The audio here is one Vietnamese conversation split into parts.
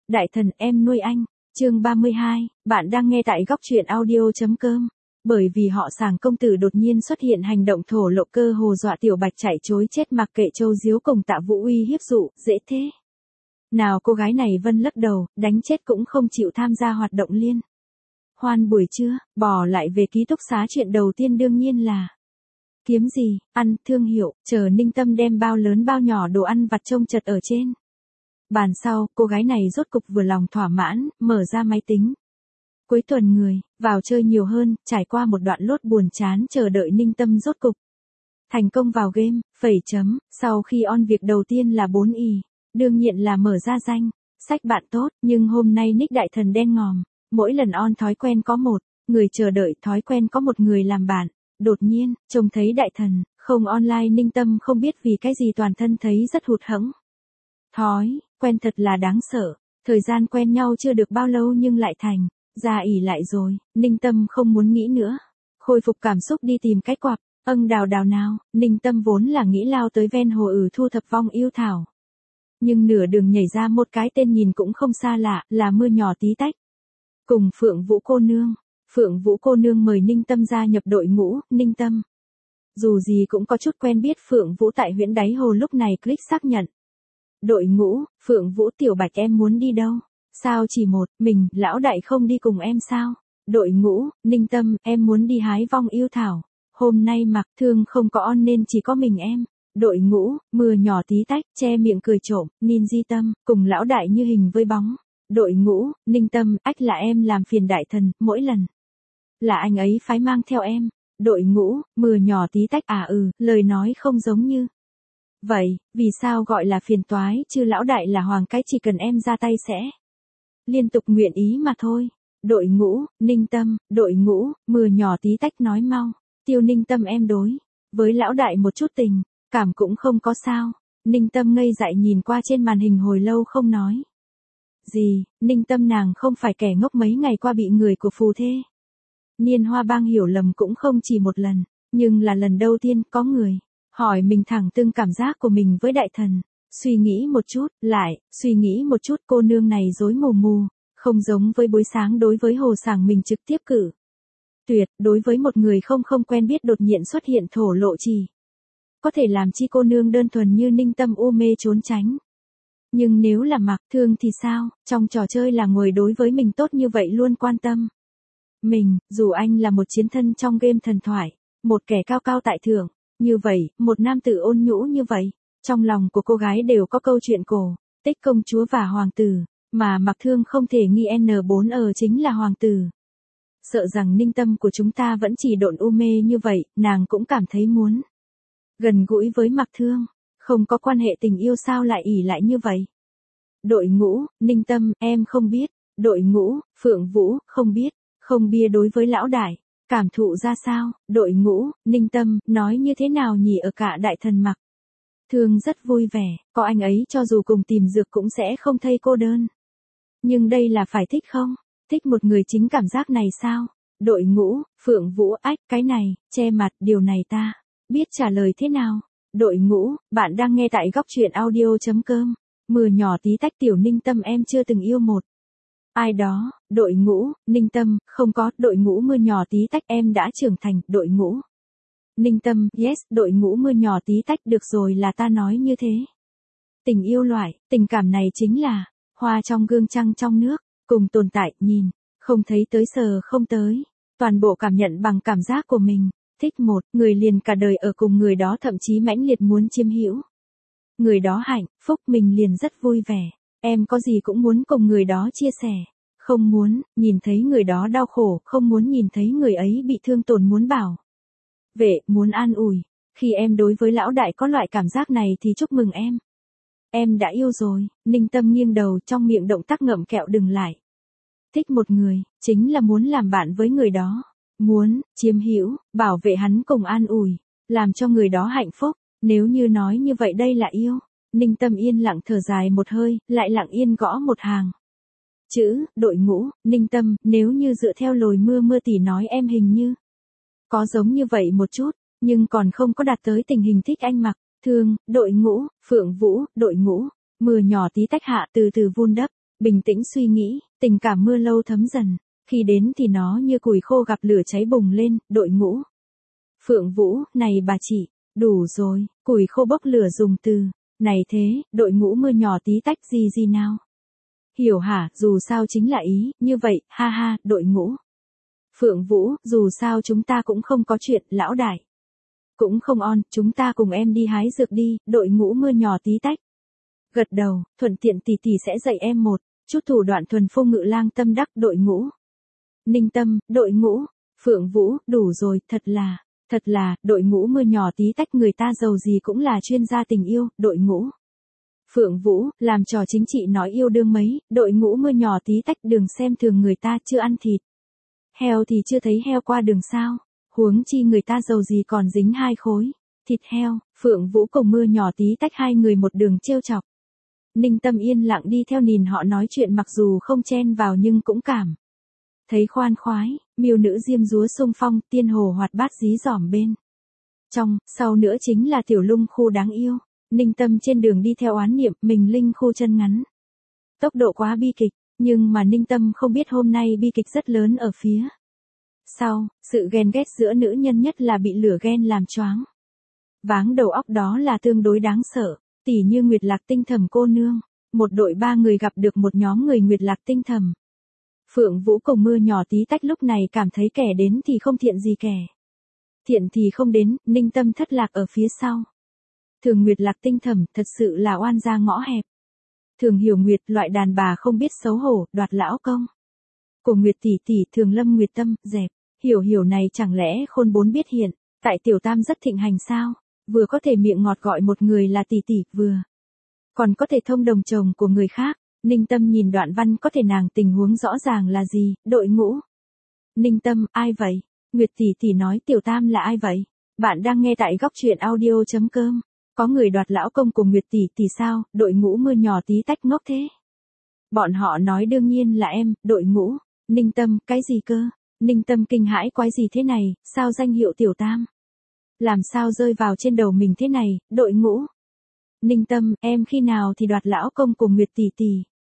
Đại thần em nuôi anh. Chương 32, bạn đang nghe tại góc truyện audio.com. Bởi vì họ Sàng công tử đột nhiên xuất hiện hành động thổ lộ cơ hồ dọa Tiểu Bạch chạy trối chết mặc kệ Châu Diếu cùng Tạ Vũ uy hiếp dụ, dễ thế. Nào cô gái này vân lắc đầu, đánh chết cũng không chịu tham gia hoạt động liên hoan buổi trưa, bỏ lại về ký túc xá chuyện đầu tiên đương nhiên là kiếm gì, ăn, thương hiệu, chờ Ninh Tâm đem bao lớn bao nhỏ đồ ăn vặt trông chật ở trên bàn sau, cô gái này rốt cục vừa lòng thỏa mãn, mở ra máy tính. Cuối tuần người, vào chơi nhiều hơn, trải qua một đoạn lốt buồn chán chờ đợi Ninh Tâm rốt cục thành công vào game, sau khi on việc đầu tiên là 4 y, đương nhiên là mở ra danh sách bạn tốt, nhưng hôm nay nick đại thần đen ngòm, mỗi lần on thói quen có một người chờ đợi, thói quen có một người làm bạn. Đột nhiên, trông thấy đại thần không online, Ninh Tâm không biết vì cái gì toàn thân thấy rất hụt hẫng. Thói quen thật là đáng sợ, thời gian quen nhau chưa được bao lâu nhưng lại thành ra ỉ lại rồi. Ninh Tâm không muốn nghĩ nữa, khôi phục cảm xúc đi tìm cái quặp đào nào. Ninh Tâm vốn là nghĩ lao tới ven hồ thu thập vong yêu thảo, nhưng nửa đường nhảy ra một cái tên nhìn cũng không xa lạ, là Mưa Nhỏ Tí Tách cùng Phượng Vũ cô nương. Phượng Vũ cô nương mời Ninh Tâm gia nhập đội ngũ. Ninh Tâm dù gì cũng có chút quen biết Phượng Vũ tại Huyễn Đáy Hồ, lúc này click xác nhận đội ngũ. Phượng Vũ: Tiểu Bạch em muốn đi đâu? Sao chỉ một mình, lão đại không đi cùng em sao? Đội ngũ: Ninh Tâm, em muốn đi hái vong yêu thảo. Hôm nay Mặc Thương không có on nên chỉ có mình em. Đội ngũ: Mưa Nhỏ Tí Tách, che miệng cười trộm. Ninja Tâm, cùng lão đại như hình với bóng. Đội ngũ: Ninh Tâm, ách là em làm phiền đại thần, mỗi lần là anh ấy phái mang theo em. Đội ngũ: Mưa Nhỏ Tí Tách, lời nói không giống như vậy, vì sao gọi là phiền toái chứ, lão đại là hoàng cái, chỉ cần em ra tay sẽ liên tục nguyện ý mà thôi. Đội ngũ: Ninh Tâm. Đội ngũ: Mưa Nhỏ Tí Tách nói mau. Tiêu Ninh Tâm, em đối với lão đại một chút tình cảm cũng không có sao. Ninh Tâm ngây dại nhìn qua trên màn hình hồi lâu không nói gì. Ninh Tâm nàng không phải kẻ ngốc, mấy ngày qua bị người của phù thê Niên Hoa Bang hiểu lầm cũng không chỉ một lần, nhưng là lần đầu tiên có người hỏi mình thẳng tương cảm giác của mình với đại thần. Suy nghĩ một chút, lại suy nghĩ một chút, cô nương này rối mù mù, không giống với buổi sáng đối với Hồ Sàng mình trực tiếp cử tuyệt, đối với một người không quen biết đột nhiên xuất hiện thổ lộ chỉ có thể làm chi cô nương đơn thuần như Ninh Tâm u mê trốn tránh. Nhưng nếu là Mặc Thương thì sao, trong trò chơi là người đối với mình tốt như vậy luôn quan tâm mình, dù anh là một chiến thân trong game thần thoại, một kẻ cao cao tại thượng, như vậy, một nam tử ôn nhũ như vậy, trong lòng của cô gái đều có câu chuyện cổ tích công chúa và hoàng tử, mà Mặc Thương không thể nghi N4 chính là hoàng tử. Sợ rằng Ninh Tâm của chúng ta vẫn chỉ độn u mê như vậy, nàng cũng cảm thấy muốn gần gũi với Mặc Thương, không có quan hệ tình yêu sao lại ỉ lại như vậy. Đội ngũ: Ninh Tâm, em không biết. Đội ngũ: Phượng Vũ, không biết, không bia đối với lão đại, cảm thụ ra sao? Đội ngũ: Ninh Tâm, nói như thế nào nhỉ, ở cả đại thần Mặc Thương rất vui vẻ, có anh ấy cho dù cùng tìm dược cũng sẽ không thấy cô đơn. Nhưng đây là phải thích không? Thích một người chính cảm giác này sao? Đội ngũ: Phượng Vũ, ách, cái này, che mặt, điều này ta biết trả lời thế nào? Đội ngũ: Bạn đang nghe tại góc truyện audio.com. Mưa Nhỏ Tí Tách, Tiểu Ninh Tâm, em chưa từng yêu một ai đó. Đội ngũ: Ninh Tâm, không có. Đội ngũ: Mưa Nhỏ Tí Tách, em đã trưởng thành. Đội ngũ: Ninh Tâm, yes. Đội ngũ: Mưa Nhỏ Tí Tách, được rồi, là ta nói như thế. Tình yêu loại, tình cảm này chính là hoa trong gương, trăng trong nước, cùng tồn tại, nhìn không thấy tới, sờ không tới, toàn bộ cảm nhận bằng cảm giác của mình. Thích một người liền cả đời ở cùng người đó, thậm chí mãnh liệt muốn chiếm hữu người đó hạnh phúc, mình liền rất vui vẻ. Em có gì cũng muốn cùng người đó chia sẻ, không muốn nhìn thấy người đó đau khổ, không muốn nhìn thấy người ấy bị thương tổn, muốn bảo vệ, muốn an ủi. Khi em đối với lão đại có loại cảm giác này thì chúc mừng em đã yêu rồi. Ninh Tâm nghiêng đầu, trong miệng động tác ngậm kẹo đừng lại. Thích một người, chính là muốn làm bạn với người đó, muốn chiếm hữu, bảo vệ hắn, cùng an ủi, làm cho người đó hạnh phúc. Nếu như nói như vậy đây là yêu. Ninh Tâm yên lặng thở dài một hơi, lại lặng yên gõ một hàng chữ. Đội ngũ: Ninh Tâm, nếu như dựa theo lời Mưa tỷ nói, em hình như có giống như vậy một chút, nhưng còn không có đạt tới tình hình thích anh Mặc Thương. Đội ngũ: Phượng Vũ. Đội ngũ: Mưa Nhỏ Tí Tách, hạ từ từ vun đắp Bình tĩnh suy nghĩ, tình cảm mưa lâu thấm dần, khi đến thì nó như củi khô gặp lửa cháy bùng lên, đội ngũ. Phượng Vũ, này bà chị, đủ rồi, củi khô bốc lửa dùng từ, này thế, đội ngũ mưa nhỏ tí tách gì nào. Hiểu hả, dù sao chính là ý, như vậy, ha ha, đội ngũ. Phượng Vũ, dù sao chúng ta cũng không có chuyện, lão đại. Cũng không on, chúng ta cùng em đi hái dược đi, đội ngũ mưa nhỏ tí tách. Gật đầu, thuận tiện tỷ tỷ sẽ dạy em một chút thủ đoạn thuần phong ngự lang tâm đắc đội ngũ. Ninh Tâm, đội ngũ. Phượng Vũ, đủ rồi, thật là, đội ngũ mưa nhỏ tí tách người ta giàu gì cũng là chuyên gia tình yêu, đội ngũ. Phượng Vũ, làm trò chính trị nói yêu đương mấy, đội ngũ mưa nhỏ tí tách đừng xem thường người ta chưa ăn thịt. Heo thì chưa thấy heo qua đường sao, huống chi người ta giàu gì còn dính 2 khối. Thịt heo, Phượng Vũ cùng mưa nhỏ tí tách hai người một đường trêu chọc. Ninh Tâm yên lặng đi theo nhìn họ nói chuyện mặc dù không chen vào nhưng cũng cảm thấy khoan khoái, miêu nữ diêm dúa xung phong, tiên hồ hoạt bát dí dỏm bên. Trong, sau nữa chính là tiểu lung khu đáng yêu. Ninh Tâm trên đường đi theo oán niệm, mình linh khu chân ngắn. Tốc độ quá bi kịch, nhưng mà Ninh Tâm không biết hôm nay bi kịch rất lớn ở phía sau, sự ghen ghét giữa nữ nhân nhất là bị lửa ghen làm choáng váng đầu óc đó là tương đối đáng sợ, tỉ như Nguyệt Lạc Tinh Thầm cô nương, một đội 3 người gặp được một nhóm người Nguyệt Lạc Tinh Thầm. Phượng Vũ cùng mưa nhỏ tí tách lúc này cảm thấy kẻ đến thì không thiện gì kẻ thiện thì không đến, Ninh Tâm thất lạc ở phía sau. Thường Nguyệt Lạc Tinh Thầm thật sự là oan gia ngõ hẹp. Thường Hiểu Nguyệt loại đàn bà không biết xấu hổ, đoạt lão công của Nguyệt tỷ tỷ Thường Lâm Nguyệt Tâm, dẹp. Hiểu này chẳng lẽ khôn bốn biết hiện, tại tiểu tam rất thịnh hành sao, vừa có thể miệng ngọt gọi một người là tỷ tỷ, vừa còn có thể thông đồng chồng của người khác. Ninh Tâm nhìn đoạn văn có thể nàng tình huống rõ ràng là gì, đội ngũ. Ninh Tâm, ai vậy? Nguyệt tỷ tỷ nói tiểu tam là ai vậy? Bạn đang nghe tại góc truyện audio.com. Có người đoạt lão công của Nguyệt tỷ tỷ sao, đội ngũ mưa nhỏ tí tách ngốc thế. Bọn họ nói đương nhiên là em, đội ngũ. Ninh Tâm, cái gì cơ? Ninh Tâm kinh hãi quái gì thế này, sao danh hiệu tiểu tam? Làm sao rơi vào trên đầu mình thế này, đội ngũ? Ninh Tâm, em khi nào thì đoạt lão công của Nguyệt tỷ tỷ?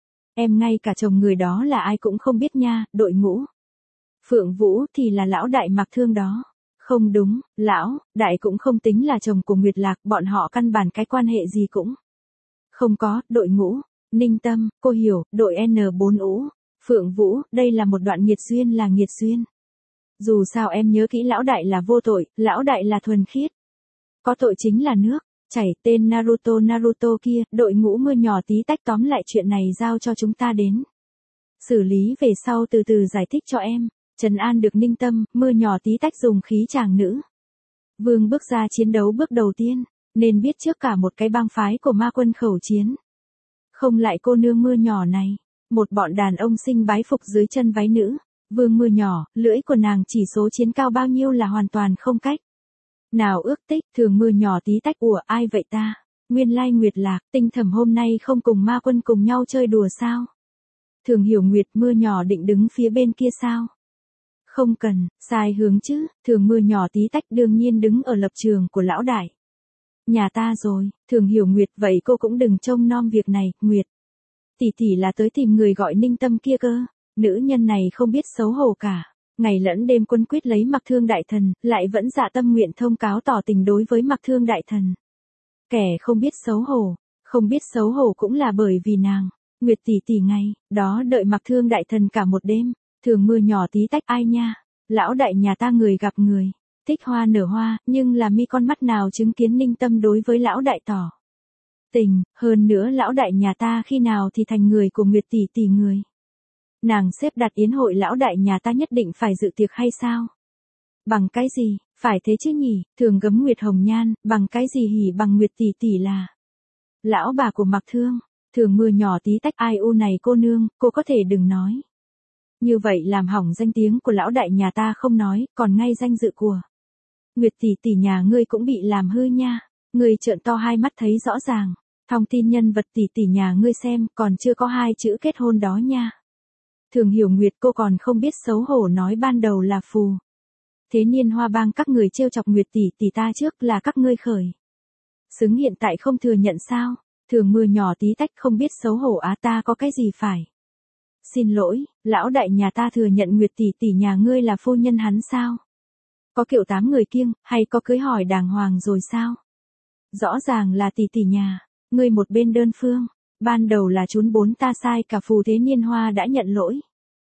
Em ngay cả chồng người đó là ai cũng không biết nha, đội ngũ. Phượng Vũ thì là lão đại Mặc Thương đó. Không đúng, lão đại cũng không tính là chồng của Nguyệt Lạc, bọn họ căn bản cái quan hệ gì cũng không có, đội ngũ. Ninh Tâm, cô hiểu, đội N4U. Phượng Vũ, đây là một đoạn nghiệt duyên là nghiệt duyên. Dù sao em nhớ kỹ lão đại là vô tội, lão đại là thuần khiết. Có tội chính là nước chảy, tên Naruto kia, đội ngũ mưa nhỏ tí tách tóm lại chuyện này giao cho chúng ta đến xử lý về sau từ từ giải thích cho em. Trấn an được Ninh Tâm, mưa nhỏ tí tách dùng khí chàng nữ vương bước ra chiến đấu bước đầu tiên, nên biết trước cả một cái bang phái của ma quân khẩu chiến. Không lại cô nương mưa nhỏ này, một bọn đàn ông sinh bái phục dưới chân váy nữ vương mưa nhỏ, lưỡi của nàng chỉ số chiến cao bao nhiêu là hoàn toàn không cách nào ước tích. Thường mưa nhỏ tí tách, ủa ai vậy ta? Nguyên lai Nguyệt Lạc Tinh Thầm hôm nay không cùng ma quân cùng nhau chơi đùa sao? Thường Hiểu Nguyệt, mưa nhỏ định đứng phía bên kia sao? Không cần, sai hướng chứ. Thường mưa nhỏ tí tách đương nhiên đứng ở lập trường của lão đại nhà ta rồi. Thường Hiểu Nguyệt, vậy cô cũng đừng trông nom việc này, Nguyệt tỷ tỷ là tới tìm người gọi Ninh Tâm kia cơ. Nữ nhân này không biết xấu hổ cả, ngày lẫn đêm quân quyết lấy Mặc Thương đại thần, lại vẫn dạ tâm nguyện thông cáo tỏ tình đối với Mặc Thương đại thần. Kẻ không biết xấu hổ cũng là bởi vì nàng, Nguyệt tỷ tỷ ngày đó đợi Mặc Thương đại thần cả một đêm. Thường mưa nhỏ tí tách, ai nha, lão đại nhà ta người gặp người thích hoa nở hoa, nhưng là mi con mắt nào chứng kiến Ninh Tâm đối với lão đại tỏ tình, hơn nữa lão đại nhà ta khi nào thì thành người của Nguyệt tỷ tỷ người. Nàng xếp đặt yến hội lão đại nhà ta nhất định phải dự tiệc hay sao? Bằng cái gì, phải thế chứ nhỉ? Thường gấm Nguyệt Hồng Nhan, bằng cái gì hỉ bằng Nguyệt tỷ tỷ là lão bà của Mặc Thương. Thường mưa nhỏ tí tách, ai u này cô nương, cô có thể đừng nói như vậy làm hỏng danh tiếng của lão đại nhà ta không nói, còn ngay danh dự của Nguyệt tỷ tỷ nhà ngươi cũng bị làm hư nha. Ngươi trợn to hai mắt thấy rõ ràng, thông tin nhân vật tỷ tỷ nhà ngươi xem, còn chưa có 2 chữ kết hôn đó nha. Thường Hiểu Nguyệt, cô còn không biết xấu hổ nói ban đầu là phù thế niên hoa bang các người trêu chọc Nguyệt tỷ tỷ ta trước là các ngươi khởi xứng, hiện tại không thừa nhận sao? Thường mưa nhỏ tí tách không biết xấu hổ á, ta có cái gì phải. Xin lỗi, lão đại nhà ta thừa nhận Nguyệt tỷ tỷ nhà ngươi là phu nhân hắn sao? Có kiểu 8 người kiêng, hay có cưới hỏi đàng hoàng rồi sao? Rõ ràng là tỷ tỷ nhà, ngươi một bên đơn phương, ban đầu là chún bốn ta sai, cả phù thế niên hoa đã nhận lỗi.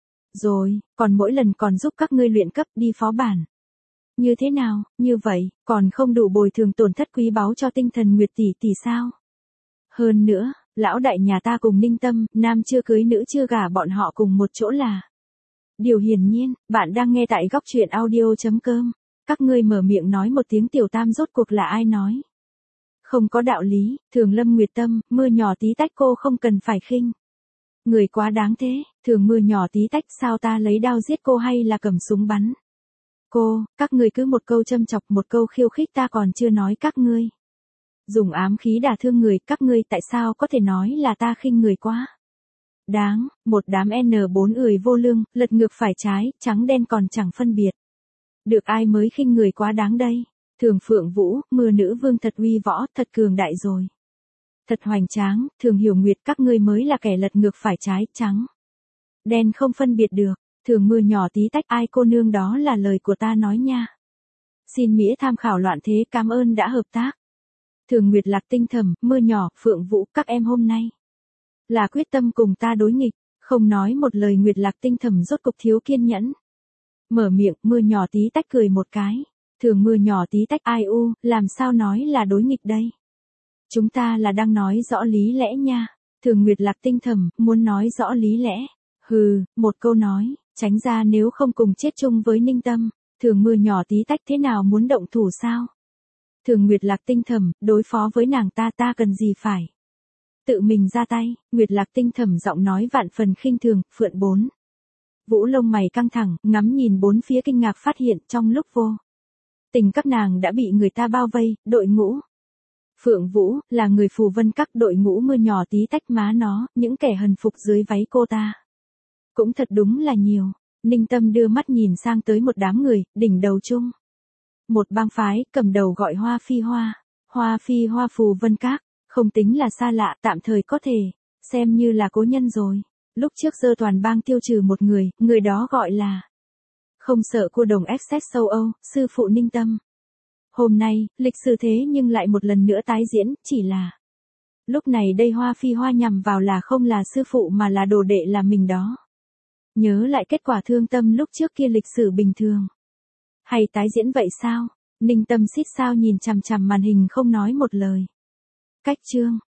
Rồi, còn mỗi lần còn giúp các ngươi luyện cấp đi phó bản. Như thế nào, như vậy, còn không đủ bồi thường tổn thất quý báu cho tinh thần Nguyệt tỷ tỷ sao? Hơn nữa, lão đại nhà ta cùng Ninh Tâm, nam chưa cưới nữ chưa gả, bọn họ cùng một chỗ là. Điều hiển nhiên, bạn đang nghe tại góc truyện audio.com. Các ngươi mở miệng nói một tiếng tiểu tam rốt cuộc là ai nói? Không có đạo lý, Thường Lâm Nguyệt Tâm, mưa nhỏ tí tách cô không cần phải khinh. Người quá đáng thế, Thường mưa nhỏ tí tách, sao ta lấy đao giết cô hay là cầm súng bắn? Cô, các ngươi cứ một câu châm chọc, một câu khiêu khích, ta còn chưa nói các ngươi. Dùng ám khí đả thương người, các ngươi tại sao có thể nói là ta khinh người quá? Đáng, một đám N4 ười vô lương, lật ngược phải trái, trắng đen còn chẳng phân biệt. Được ai mới khinh người quá đáng đây? Thường Phượng Vũ, mưa nữ vương thật uy võ, thật cường đại rồi. Thật hoành tráng, Thường Hiểu Nguyệt, các ngươi mới là kẻ lật ngược phải trái, trắng đen không phân biệt được. Thường mưa nhỏ tí tách, ai cô nương đó là lời của ta nói nha. Xin Mĩa tham khảo loạn thế, cảm ơn đã hợp tác. Thường Nguyệt Lạc Tinh Thầm, mưa nhỏ, Phượng Vũ, các em hôm nay là quyết tâm cùng ta đối nghịch, không nói một lời. Nguyệt Lạc Tinh Thầm rốt cục thiếu kiên nhẫn. Mở miệng, mưa nhỏ tí tách cười một cái. Thường mưa nhỏ tí tách, ai u, làm sao nói là đối nghịch đây? Chúng ta là đang nói rõ lý lẽ nha. Thường Nguyệt Lạc Tinh Thầm, muốn nói rõ lý lẽ. Hừ, một câu nói, tránh ra nếu không cùng chết chung với Ninh Tâm. Thường mưa nhỏ tí tách, thế nào muốn động thủ sao? Thường Nguyệt Lạc Tinh Thầm, đối phó với nàng ta cần gì phải tự mình ra tay. Nguyệt Lạc Tinh Thầm giọng nói vạn phần khinh thường. Phượng bốn Vũ lông mày căng thẳng, ngắm nhìn bốn phía, kinh ngạc phát hiện trong lúc vô tình các nàng đã bị người ta bao vây. Đội ngũ Phượng Vũ là người phù vân các, đội ngũ mưa nhỏ tí tách, má nó, những kẻ hần phục dưới váy cô ta cũng thật đúng là nhiều. Ninh Tâm đưa mắt nhìn sang tới một đám người, đỉnh đầu chung một bang phái, cầm đầu gọi Hoa Phi Hoa. Hoa Phi Hoa phù vân các, không tính là xa lạ, tạm thời có thể xem như là cố nhân rồi. Lúc trước Dơ toàn bang tiêu trừ một người đó gọi là không sợ cô đồng XX châu Âu, sư phụ Ninh Tâm. Hôm nay, lịch sử thế nhưng lại một lần nữa tái diễn, chỉ là lúc này đây Hoa Phi Hoa nhằm vào là không là sư phụ mà là đồ đệ là mình đó. Nhớ lại kết quả thương tâm lúc trước kia, lịch sử bình thường hay tái diễn vậy sao? Ninh Tâm xít sao nhìn chằm chằm màn hình không nói một lời. Cách chương